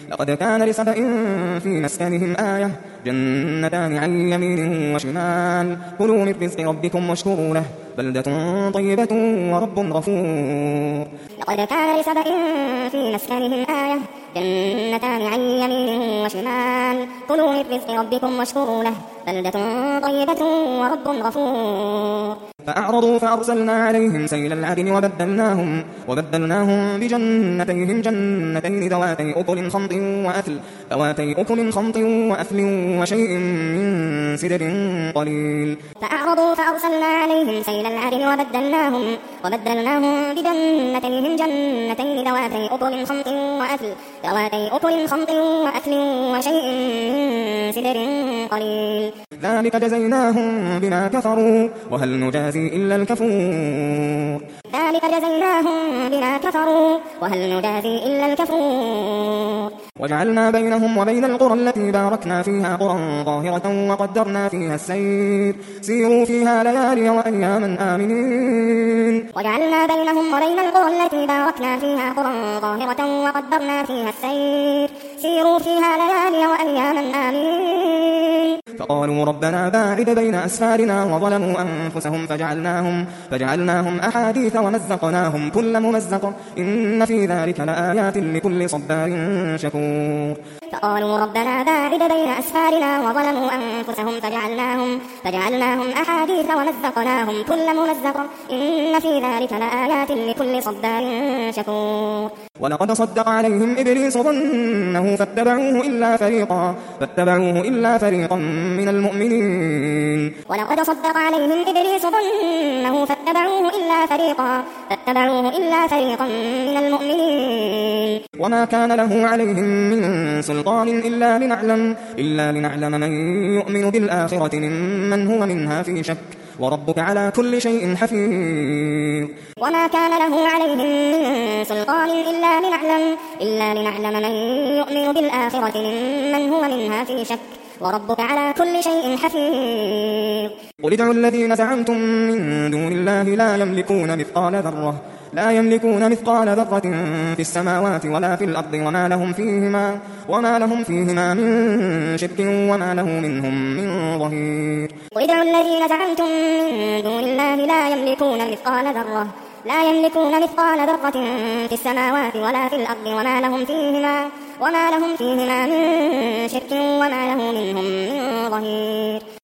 لقد كان لسبإ في مسكنهم آية جنتان عن يمين وشمال كلوا من رزق ربكم واشكروا له بلدة طيبة ورب غفور. لقد كان لسبإ في مسكنهم آية جنتان عن يمين وشمال كلوا من رزق ربكم واشكروا له بلدة طيبة ورب غفور. فأعرضوا فأرسلنا عليهم سيل العرم وبدلناهم بجنتيهم جنتين ذواتي أكل خمط وأثل وشيء من سدر قليل. فأعرضوا فأرسلنا عليهم سيل العرم وبدلناهم بجنتيهم جنتين ذواتي أكل خمط وأثل وشيء من سدر قليل. ذلك جزيناهم بما كفروا وهل نجازي إلا الكفور. وجعلنا بينهم وبين القرى التي باركنا فيها قرى ظاهرة وقدرنا فيها السير سيروا فيها ليالي وأياما آمنين. وجعلنا بينهم وبين القرى التي باركنا فيها قرى ظاهرة وقدرنا فيها السير سيروا فيها ليالي وأياما آمنين. فقالوا ربنا باعد بين أسفارنا وظلموا أنفسهم فجعلناهم أحاديث ومزقناهم كل ممزق إن في ذلك لآيات لكل صبار شكور. فقالوا ربنا باعد بين أسفارنا وظلموا أنفسهم فجعلناهم أحاديث ومزقناهم كل ممزق إن في ذلك لآيات لكل صبار شكور. ولقد صدق عليهم إبليس ظنه فاتبعوه إلا فريقا من المؤمنين. ولقد صدق عليهم إبليس ظنه فاتبعوه إلا فريقا من المؤمنين. وما كان له عليهم من سلطان إلا لنعلم من يؤمن بالآخرة ممن هو منها في شك وربك على كل شيء حفيظ. وما كان له عليهم من سلطان إلا لنعلم من يؤمن بالآخرة ممن هو منها في شك وربك على كل شيء حفيظ. قل ادعوا الذين زعمتم من دون الله لا يملكون مثقال ذرة في السماوات ولا في الأرض وما لهم فيهما من شرك وما له منهم من ظهير. قل ادعوا الذين زعمتم من دون الله لا يملكون مثقال ذرة في السماوات ولا في الأرض وما لهم فيهما من شرك وما له منهم من ظهير.